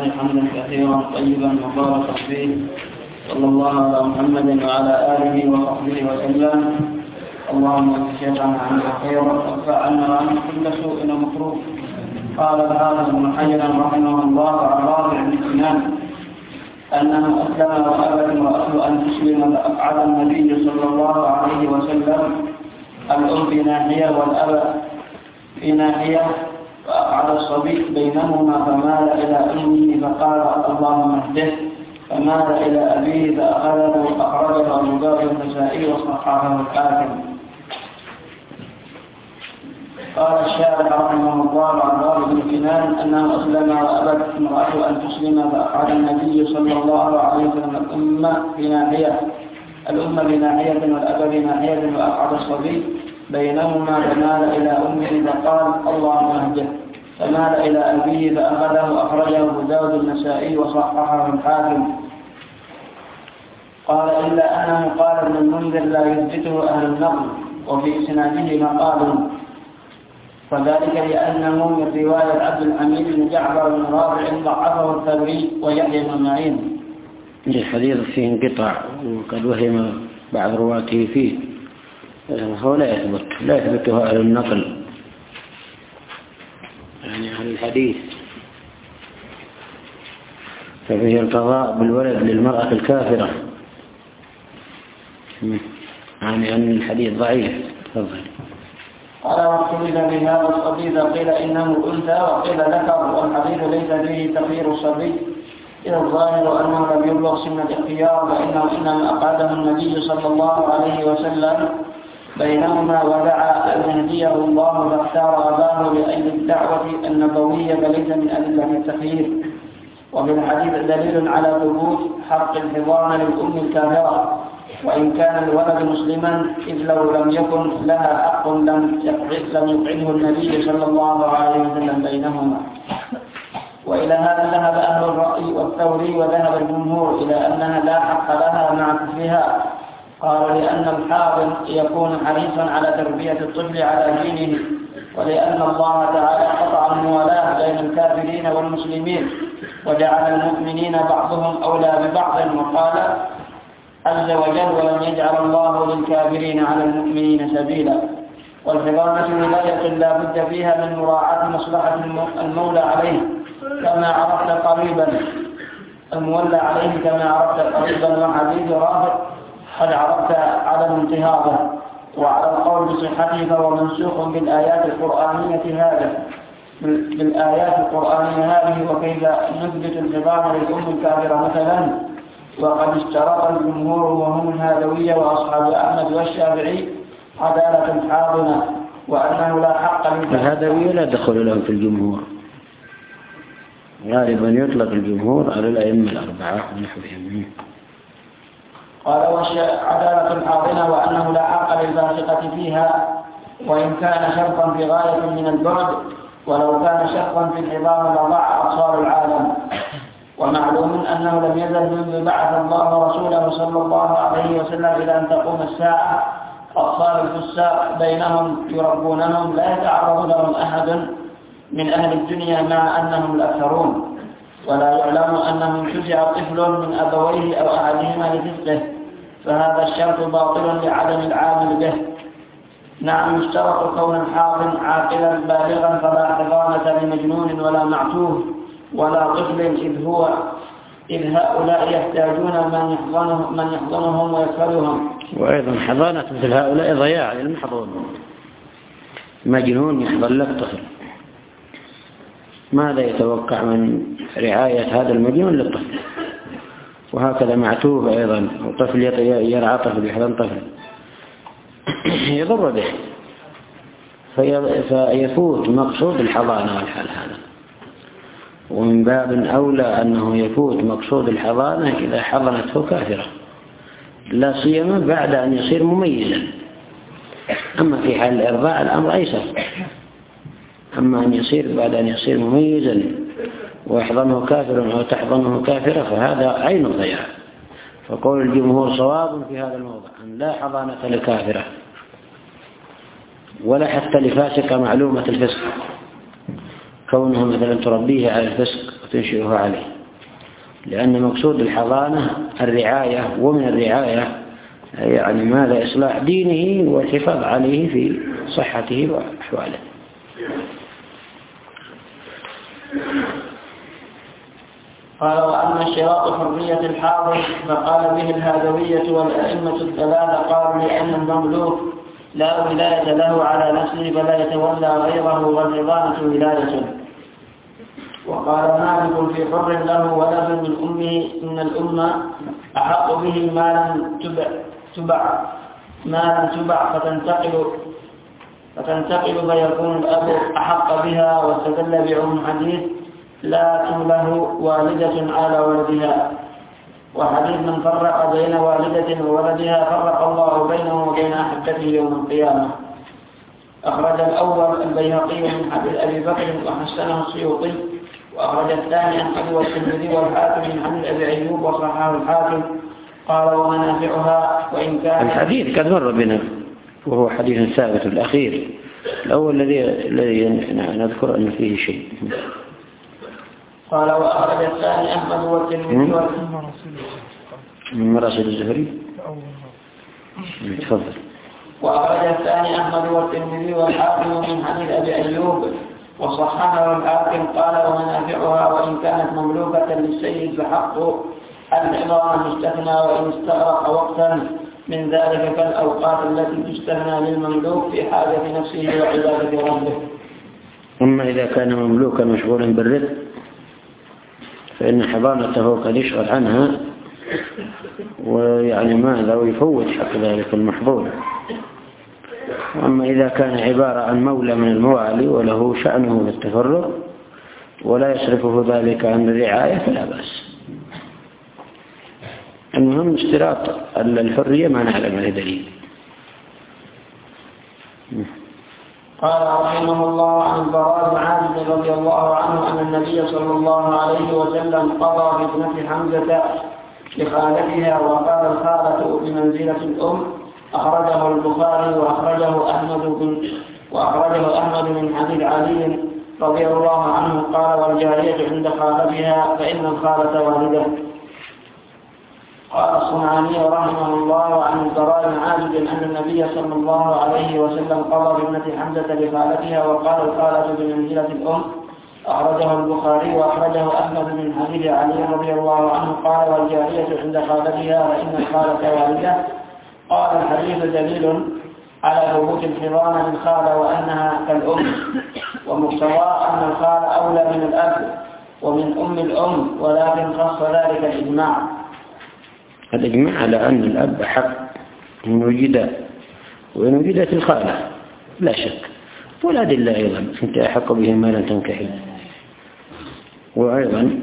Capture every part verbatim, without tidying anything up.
لله حمدا كثيرا طيبا مباركا فيه، صلى الله على محمد وعلى آله وصحبه وسلم. اللهم اجعل شيخنا عنا خيرا وادفعنا عن كل سوء ومكروه. قال هذا ابن حجر رحمه الله عن رافع بن سنان أنه أسلم وأبت امرأته أن تسلم فأقعد النبي صلى الله عليه وسلم الأم في ناحية والأب في ناحية، فأقعد الصبي بينهما فمال إلى أمه فقال اللهم اهده، فمال إلى أبيه فأخذه أخرجه أبو داود النسائي وصححه الحاكم. قال الشارح رحمه الله عن رافع بن سنان أنه أسلم وأبت امرأته أن تسلم فأقعد النبي صلى الله عليه وسلم الأم في ناحية الأم بناحية والأب بناحية، وأقعد الصبي بينهما فمال إلى أمه فقال اللهم اهده، فمال إلى أبيه فأخذه أخرجه أبو داود النسائي وصححه الحاكم. قال إلا أنه قال ابن المنذر لا يثبته أهل النقل وفي إسناده مقال، وذلك لأنه من رواية عبد الحميد بن جعفر بن رافع ضعفه الثوري ويحيى بن معين. الحديث فيه انقطاع وقد وهم بعض رواته فيه، هو لا يثبت لا يثبته أهل النقل، يعني أهل الحديث. ففيه القضاء بالولد للمرأة الكافرة، يعني أن الحديث ضعيف. تفضل. قال واختلف بهذا الصبي قيل إنه أنثى وقيل ذكر، والحديث ليس فيه تخيير الصبي، إذا الظاهر أنه لم يبلغ سن الاختيار، فإنه إنما أقعده النبي صلى الله عليه وسلم بينهما ودعا أن يهديه الله فاختار أباه لأجل الدعوة النبوية فليس من أدلة التخيير. وفي الحديث دليل على ثبوت حق الحضانة للأم الكافرة وإن كان الولد مسلما، إذ لو لم يكن لها حق لم يقعده النبي صلى الله عليه وسلم بينهما. وإلى هذا ذهب أهل الرأي والثوري وذهب الجمهور إلى أنها لا حق لها مع طفلها. قالوا لأن الحاضن يكون حريصا على تربية الطفل على دينه، ولأن الله تعالى قطع الموالاة بين الكافرين والمسلمين وجعل المؤمنين بعضهم أولى ببعض، وقال عز وجل ولم يجعل الله للكافرين على المؤمنين سبيلا. والحضانة ولاية لا بد فيها من مراعاة مصلحة المولى عليه كما عرفت قريبا المولى عليه كما عرفت قريبا، وحديث رافع قد عرفت عدم انتهاضه. وعلى القول بصحته فهو منسوخ بالآيات القرآنية هذا بالآيات القرآنية هذه. وكيف نثبت الحضانة للأم الكافرة مثلا؟ وقد اشترط الجمهور وهم الهادوية وأصحاب أحمد والشافعي عدالة الحاضنة وأنه لا حق للكافر. الهادوية لا دخل لهم في الجمهور، غالبا يطلق الجمهور على الأئمة الأربعة ونحوهم. قال عدالة الحاضنة وأنه لا حق للباسقة فيها وإن كان شرطا في غاية من البعد، ولو كان شرطا في الحضانة لضاع أبصار العالم. ومعلوم أنه لم يزل منذ بعث الله رسوله صلى الله عليه وسلم إلى أن تقوم الساعة أطفال الفساق بينهم يربونهم لا يتعرض لهم أحد من أهل الدنيا مع أنهم الأكثرون، ولا يعلم أنه انتزع طفل من أبويه أو أحدهما لفسقه، فهذا الشرط باطل لعدم العامل به. نعم يشترط كون الحاضن عاقلا بالغا، فلا حضانة لمجنون ولا معتوه ولا طفل، إذ هو إذ هؤلاء يحتاجون من يحضنهم من يحضنهم ويكفلهم. وأيضا حضانة مثل هؤلاء ضياع للمحظون، مجنون يحضن لك طفل، ماذا يتوقع من رعاية هذا المجنون للطفل؟ وهكذا معتوه أيضا، وطفل يرعى طفل يحضن طفل يضر به، فيفوت مقصود الحضانة والحال هذا. ومن باب أولى أنه يفوت مقصود الحضانة إذا حضنته كافرة، لا سيما بعد أن يصير مميزا. أما في حال الإرضاع الأمر أيسر، أما أن يصير بعد أن يصير مميزا ويحضنه كافر أو تحضنه كافرة فهذا عين الضياع. فقول الجمهور صواب في هذا الموضع أن لا حضانة لكافرة ولا حتى لفاسقة معلومة الفسق، كونها مثلا تربيه على الفسق تنشئه عليه، لأن مقصود الحضانة الرعاية، ومن الرعاية يعني ماذا؟ إصلاح دينه والحفاظ عليه في صحته وأحواله. قال: وأما اشتراط حرية الحاضر فقال به الهادوية والأئمة الثلاثة، قالوا لأن المملوك لا ولاية له على نفسه فلا يتولى غيره، والحضانة ولاية. وقال مالك في حر له ولد من أمه إن الأمة أحق به ما لم تبع, تبع ما لم تبع فتنتقل فتنتقل فيكون الأب أحق بها، واستدل بعموم حديث لا تمله والدة على ولدها، وحديث من فرق بين والدة وولدها فرق الله بينه وبين أحبته يوم القيامة. أخرج الأول البيهقي من حديث أبي بكر وحسنه السيوطي، وأخرج الثاني أحمد والترمذي والحاكم من حديث أبي أيوب وصححه الحاكم. قال: ومنافعها وإن كان الحديث قد مر بنا وهو حديث ثابت. الأخير الأول الذي الذي نذكر أن فيه شيء. قال: وأخرج الثاني أحمد والترمذي من مراسل الزهري. تفضل. وأخرج الثاني أحمد والترمذي والحاكم من حديث أبي أيوب وصححه الحاكم. قال: ومنافعها وإن كانت مملوكة للسيد فحق الحضانة مستثنى، وإن استغرق وقتا من ذلك كالأوقات التي تستثنى للمملوك في حاجة نفسه وعبادة ربه. أما إذا كان مملوكا مشغولا بالرزق فإن حضانته قد يشغل عنها، ويعني ماذا ويفوت حق ذلك المحظور. أما إذا كان عبارة عن مولى من الموالي وله شأنه بالتفرغ ولا يصرفه ذلك عن الرعاية فلا بأس. المهم اشتراط الحرية ما نعلم عليه دليل. قال رحمه الله عن البراء بن عازب رضي الله عنه أن النبي صلى الله عليه وسلم قضى في ابنة حمزة لخالتها، وقال الخالة بمنزلة الأم. أخرجه البخاري وأخرجه أحمد بن وأخرجه أحمد من حديث علي رضي الله عنه قال: والجارية عند خالتها فإن الخالة والدة. قال الصنعاني رحمه الله عن البراء بن عازب أن النبي صلى الله عليه وسلم قضى بابنة حمزة لخالتها، وقال الخالة بمنزلة الأم. أخرجه البخاري وأخرجه أحمد من حديث علي رضي الله عنه قال: والجارية عند خالتها فإن الخالة والدة. قال: الحديث دليل على ثبوت الحضانة للخالة وأنها كالأم، ومقتضاه أن الخالة أولى من الأب ومن أم الأم، ولكن خص ذلك الإجماع. الإجماع على أن الأب حق إن وجد وإن وجدت الخالة لا شك، والأدلة أيضا أنت أحق به ما لم تنكحه. وأيضا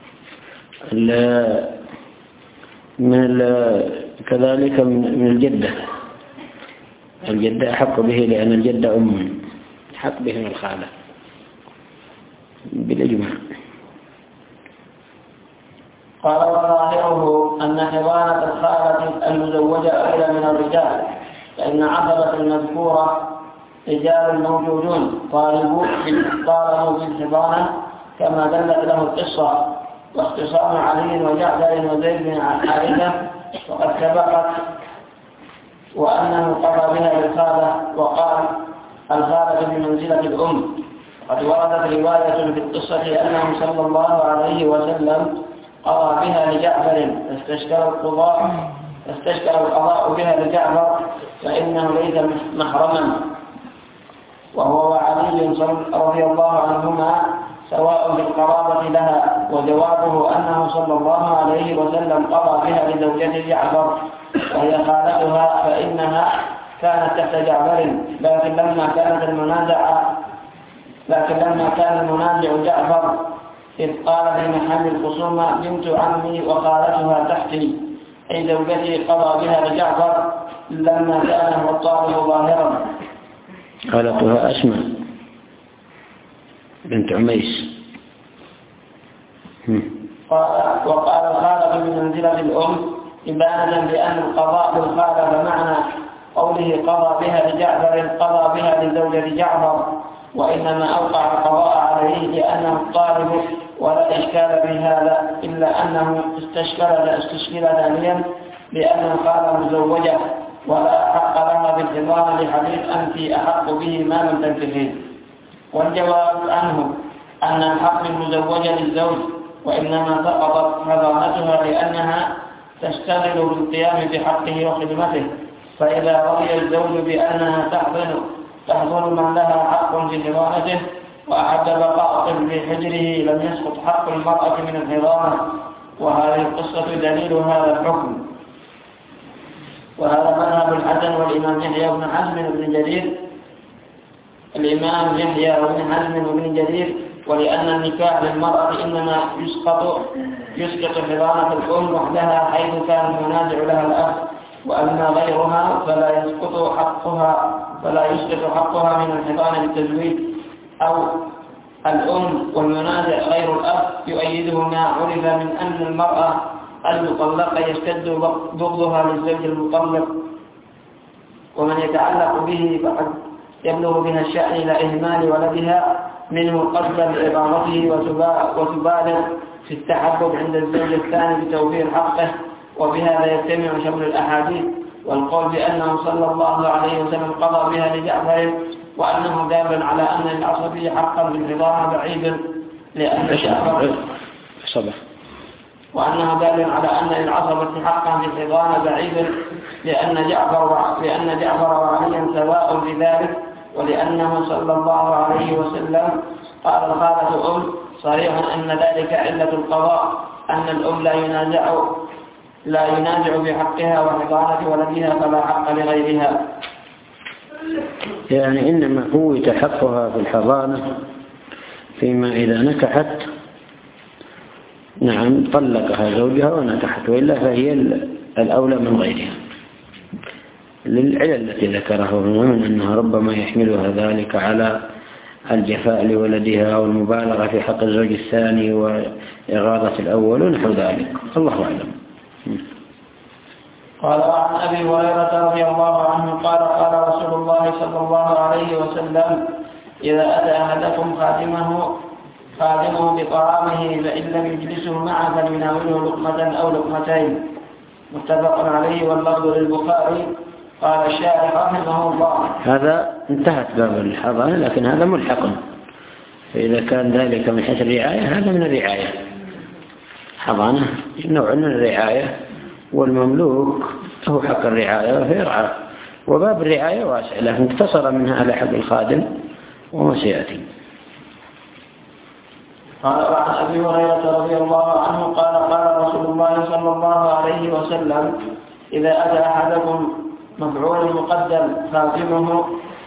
من كذلك من الجدة، الجدة أحق به لأن الجدة أم، حق به من الخالة بالإجماع. قال: وظاهره أن حضانة الخالة المزوجة أولى من الرجال، فإن عصبة المذكورة رجال موجودون طالبوا طالبوا بالحضانة كما دلت له القصة، واختصام علي وجعفر وزيد بن حارثة وقد سبقت، وأنه قضى بها للخالة وقال: الخالة بمنزلة الأم. قد وردت رواية في القصة أنه صلى الله عليه وسلم قضى بها لجعفر فاستشكل القضاء فاستشكل القضاء بها لجعفر فإنه ليس محرما، وهو وعلي رضي الله عنهما سواء في القرابة لها. وجوابه أنه صلى الله عليه وسلم قضى بها لزوجة جعفر وهي خالتها، فإنها كانت تحت جعفر، لكن لما كانت المنازع لكن لما كان المنازع جعفر إذ قال في محل الخصومة: بنت عمي وخالتها تحتي، أي زوجتي قضى بها لجعفر لما كان هو الطالب ظاهرا. خالتها أسماء بنت عميس. قال: وقال الخالة بمنزلة الأم إبانة بأن القضاء بالخالة، فمعنى قوله قضى بها لجعفر قضى بها لزوجة جعفر، وإنما أوقع القضاء عليه لأنه الطالب ولا إشكال في هذا، إلا أنه استشكل استشكل ثانيا لأنه قال مزوجة ولا حق لها بالحضانة لحديث أنت أحق به ما لم تنكحين. والجواب عنه أن الحق المزوجة للزوج، وإنما سقطت حضانتها لأنها تشتغل بالقيام بحقه وخدمته، فإذا رضي الزوج بأنها تحضن تحضن من لها حق في حضانته وأحب بقاء طفل في حجره لم يسقط حق المرأة من الحضانة. وهذه القصة دليل هذا الحكم. وهذا مذهب الحسن والإمام يحيى بن حزم بن جرير الإمام يحيى بن حزم بن جرير ولأن النكاح للمرأة إنما يسقط يسقط حضانة الأم وحدها حيث كان المنازع لها الأب، وأما غيرها فلا يسقط حقها فلا يسقط حقها من الحضانة بالتزويج أو الأم، والمنازع غير الأب يؤيده ما عرف من أن المرأة المطلقة يشتد بغضها للزوج المطلق، ومن يتعلق به فقد يبلغ بها الشأن إلى إهمال ولدها منه قصدا لإقامته وتبالغ في التحبب عند الزوج الثاني بتوفير حقه. وبهذا يجتمع شمل الأحاديث والقول بأنه صلى الله عليه وسلم قضى بها لجعفر، وأنه دال على أن العصبي حقا بالحضانة بعيد لأن جعفر وأنه دال على أن العصبة حقا بالحضانة بعيد لأن جعفر لأن جعفر وعليا سواء بذلك، ولأنه صلى الله عليه وسلم قال الخالة أم صريحا أن ذلك علة القضاء، أن الأم لا ينازع لا ينازع بحقها وحضانة ولدها فلا حق لغيرها. يعني إنما فوت حقها في الحضانة فيما إذا نكحت، نعم طلقها زوجها ونكحت، وإلا فهي الأولى من غيرها للعلة التي ذكرها من أنها ربما يحملها ذلك على الجفاء لولدها والمبالغة في حق الزوج الثاني وإغاظة الأول ونحو ذلك. الله أعلم. قال عن أبي هريرة رضي الله عنه قال قال رسول الله صلى الله عليه وسلم إذا أتى أحدكم خادمه خادمه بطعامه فإن لم يجلسه معه فليناوله لقمة أو لقمتين، متفق عليه واللفظ للبخاري. قال الشارح رحمه الله هذا انتهت باب الحضانة، لكن هذا ملحق، فإذا كان ذلك من حيث الرعاية هذا من الرعاية. حضانة نوع من الرعاية، والمملوك له حق الرعاية فيرعى، وباب الرعاية واسع، لكن اقتصر منها على حق الخادم وما سيأتي. قال عن أبي هريرة رضي الله عنه قال قال رسول الله صلى الله عليه وسلم إذا أتى أحدكم مفعول مقدم خادمه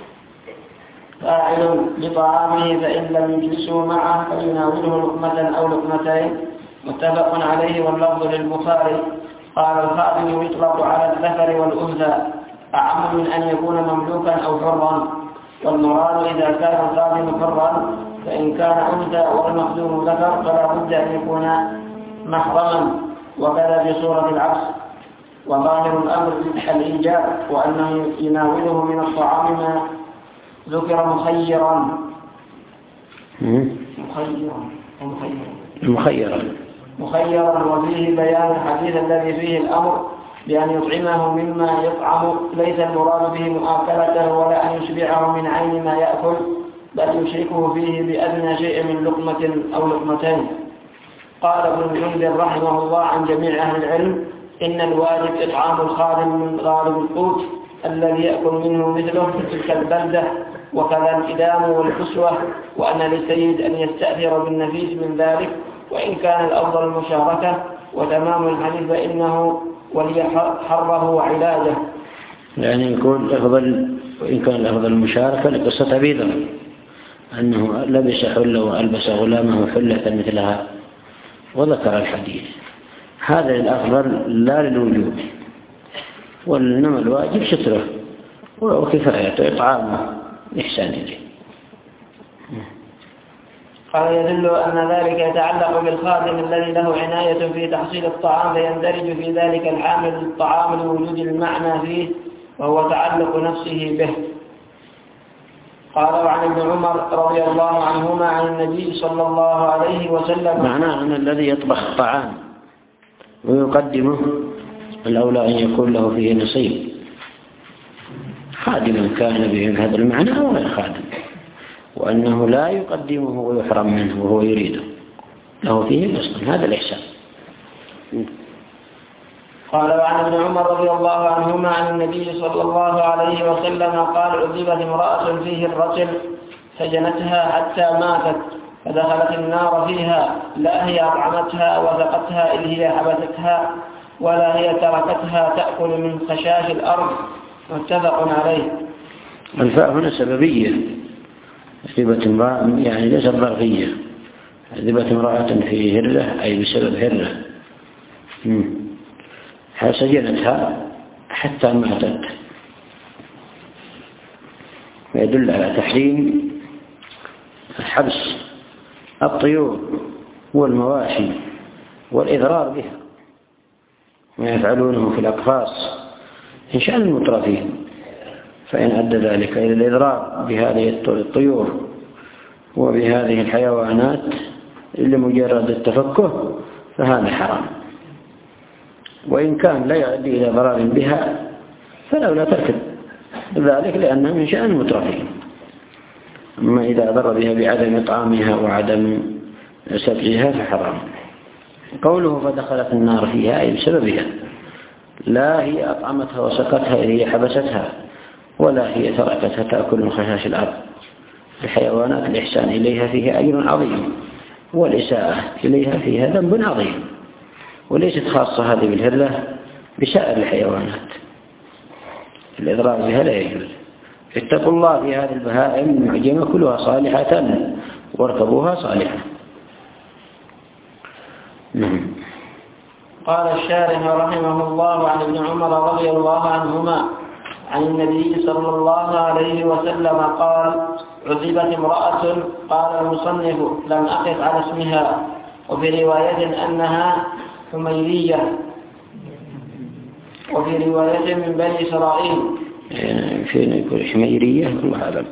فاعل لطعامه فإن لم يجلسه معه فليناوله لقمة أو لقمتين، متفق عليه واللفظ للبخاري. قال الخادم يطلق على الذكر والأنثى أعم من أن يكون مملوكا أو حرا، والمراد إذا كان الخادم حرا فإن كان أنثى والمخدوم ذكر فلا بد أن يكون محرما، وكذا في صورة العكس. وظاهر الأمر الإيجاب، وأنه يناوله من الطعام ما ذكر مخيرا مخيرا مخيرا مخيرا وفيه بيان الحديث الذي فيه الأمر بأن يطعمه مما يطعم، ليس المراد به مؤاكلته ولا أن يشبعه من عين ما يأكل، بل يشركه فيه بأدنى شيء من لقمة أو لقمتين. قال ابن المنذر رحمه الله عن جميع أهل العلم إن الواجب إطعام الخادم من غالب القوت الذي يأكل منه مثله في تلك البلدة، وكذا الإدام والكسوة، وأن للسيد أن يستأثر بالنفيس من ذلك، وإن كان الأفضل المشاركة. وتمام الحديث فإنه ولي حره وعلاجه. يعني يكون الأفضل، وإن كان الأفضل المشاركة لقصة أبي ذر أنه لبس حلة وألبس غلامه حلة مثلها وذكر الحديث، هذا الأفضل لا للوجوب، وإنما الواجب ستره وكفايته إطعامه إحسان إليه. قال يدل أن ذلك يتعلق بالخادم الذي له عناية في تحصيل الطعام، فيندرج في ذلك الحامل للطعام لوجود المعنى فيه وهو تعلق نفسه به. قال وعن ابن عمر رضي الله عنهما عن النبي صلى الله عليه وسلم معناه أن الذي يطبخ الطعام ويقدمه الأولى أن يكون له فيه نصيب، خادما كان به هذا المعنى أو غير خادم، وأنه لا يقدمه ويحرم منه وهو يريده، له فيه نصيب، هذا الإحسان. قال وعن ابن عمر رضي الله عنهما عن النبي صلى الله عليه وسلم قال عذبت امرأة فيه الرجل سجنتها حتى ماتت فدخلت النار فيها، لا هي أطعمتها وسقتها إذ هي حبستها ولا هي تركتها تأكل من خشاش الأرض، متفق عليه. الفاء هنا سببية، عذبت امرأة يعني ليست ظرفية، عذبت امرأة في هرة أي بسبب هرة سجنتها حتى ماتت، ويدل على تحريم حبس الطيور والمواشي والإضرار بها، ما يفعلونه في الأقفاص إن شاء المترفين، فإن أدى ذلك إلى الإضرار بهذه الطيور وبهذه الحيوانات لمجرد التفكه فهذا حرام، وإن كان لا يؤدي إلى ضرر بها فلولا ترك ذلك لأنها من شأن المترفين. أما إذا ضر بها بعدم إطعامها وعدم سبعها فحرام. قوله فدخلت النار فيها أي بسببها، لا هي أطعمتها وسقتها إذ هي حبستها ولا هي تركتها تأكل من خشاش الأرض. الحيوانات الإحسان إليها فيها أجر عظيم، والإساءة إليها فيها ذنب عظيم، وليست خاصة هذه بالهرة بسائر الحيوانات، الإضرار بها لا يجوز. اتقوا الله في هذه البهائم المعجمة كلها صالحة واركبوها صالحة. قال الشارح رحمه الله عن ابن عمر رضي الله عنهما عن النبي صلى الله عليه وسلم قال عذبت امرأة، قال المصنف لم أقف على اسمها، وفي رواية أنها حميرية، وفي رواية من بني إسرائيل. فين يقول حميرية الله أعلم،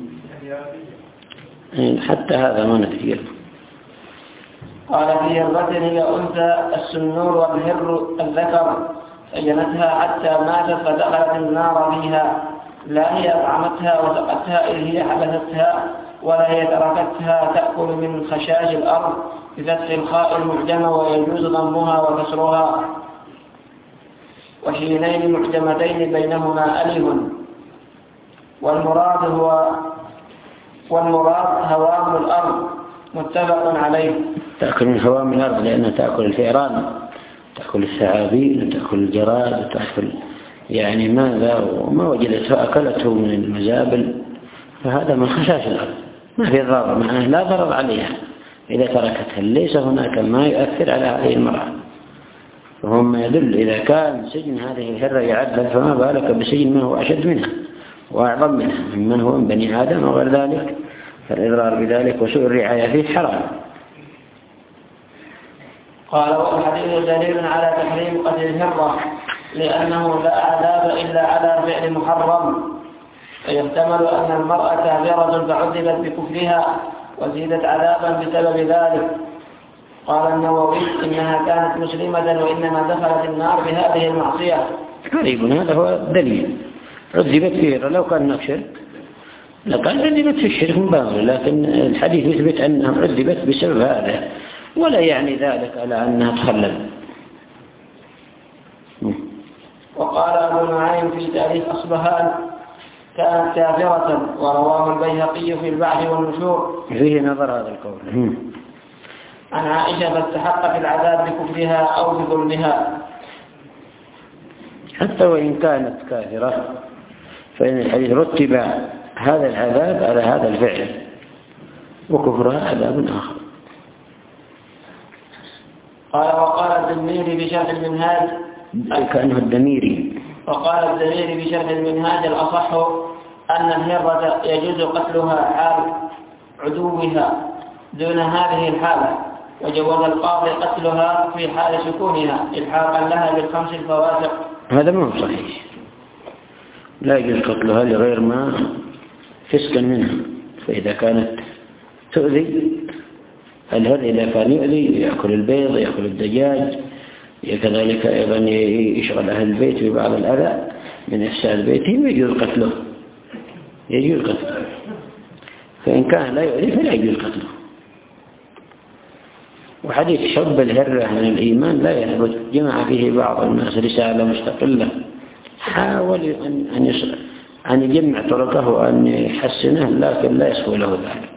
حتى هذا ما ندري. قال في هرة هي أنثى السنور والهر الذكر سجنتها حتى ماتت فدخلت النار فيها، لا هي أطعمتها وسقتها إذ هي حبستها ولا هي تركتها تأكل من خشاش الأرض بفتح الخاء المعجمة ويجوز ضمها وكسرها، وشينين معجمتين بينهما ألف. والمراد هو والمراد هوام الأرض، متفق عليه. تأكل من هوام الأرض لأنها تأكل الفئران، تأكل الثعابين وتأكل الجراد وتأكل يعني ماذا وما وجدته أكلته من المزابل، فهذا من خشاش الأرض ما في ضرر، معناه لا ضرر عليها إذا تركتها، ليس هناك ما يؤثر على هذه المرأة، وهم يدل إذا كان سجن هذه الهرة يعدل فما بالك بسجن من هو أشد منها وأعظم منها ممن هو من بني آدم وغير ذلك، فالإضرار بذلك وسوء الرعاية فيه حرام. قال والحديث دليل على تحريم قتل الهرة لأنه لا عذاب إلا على فعل محرم، فيحتمل أن المرأة كافرة فعذبت بكفرها وزيدت عذابا بسبب ذلك. قال النووي إنها كانت مسلمة وإنما دخلت النار بهذه المعصية. قريب هذا هو الدليل، عذبت فيه لو كان شرك لكان عذبت في الشرك مباشرة، لكن الحديث يثبت أنها عذبت بسبب هذا ولا يعني ذلك على أنها تخلد. وقال أبو نعيم في تاريخ أصبهان كانت كافرة، ورواه البيهقي في البعث والنشور. فيه نظر هذا القول عن عائشة فاستحقت العذاب بكفرها أو بظلمها. حتى وإن كانت كافرة فإن الحديث رتب هذا العذاب على هذا الفعل، وكفرها عذاب آخر. قال وقال الدميري بشرح المنهاج كأنه الدميري وقال الدميري بشرح المنهاج الأصح أن الهرة يجوز قتلها حال عدوها دون هذه الحالة، وجوز القاضي قتلها في حال سكونها إلحاقا لها بالخمس الفواسق. هذا ما هو صحيح، لا يجوز قتلها لغير ما فسقا منها. فإذا كانت تؤذي الهر، إذا كان يؤذي يأكل البيض يأكل الدجاج، كذلك أيضا يشغل أهل البيت ببعض الأذى من إفساد بيتهم، يجوز قتله يجوز قتله. فإن كان لا يؤذي فلا يجوز قتله. وحديث حب الهرة من الإيمان لا يثبت، جمع فيه بعض الناس رسالة مستقلة حاول أن أن يجمع طرقه وأن يحسنه، لكن لا يسهو له ذلك.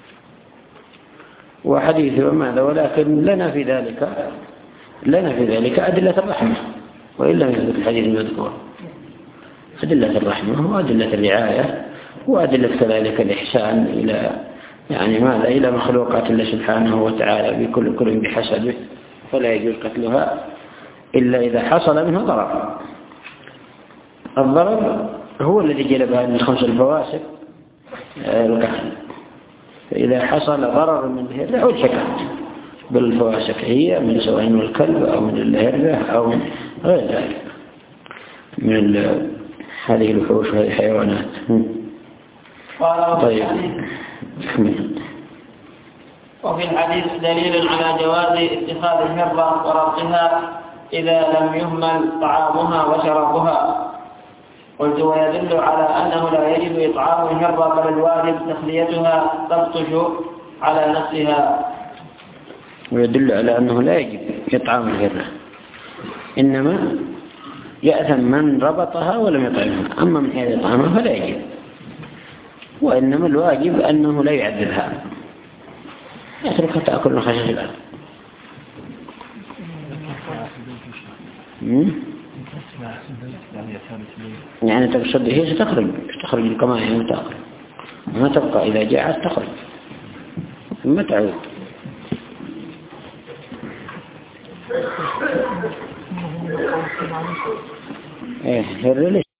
وحديث وماذا، ولكن لنا في ذلك لنا في ذلك أدلة الرحمة، وإلا من يثبت الحديث المذكور أدلة الرحمة وأدلة الرعاية وأدلة كذلك الإحسان إلى يعني ماذا إلى مخلوقات الله سبحانه وتعالى بكل كل بحسبه، فلا يجوز قتلها إلا إذا حصل منها ضرر. الضرر هو الذي جلب هذه الخمس الفواسق القتل. فإذا حصل ضرر من الهرة ألحقت بالفواسق، هي من سواء من الكلب أو من الهرة أو من غير ذلك من هذه الوحوش وهذه الحيوانات. طيب. وفي الحديث دليل على جواز اتخاذ الهرة وربطها إذا لم يهمل طعامها وشرابها. قلت ويدل على أنه لا يجب إطعام الهرة، بل الواجب تخليتها تبطش على نفسها. ويدل على أنه لا يجب إطعام الهرة، إنما يأثم من ربطها ولم يطعمها. أما من حيث إطعامها فلا يجب، وإنما الواجب أنه لا يعذبها، يتركها تأكل من خشاش الأرض. يعني تقصد هي ستخرج تخرج القماية يعني تأكل، ما تبقى إذا جاءت تخرج ثم تعود. ايه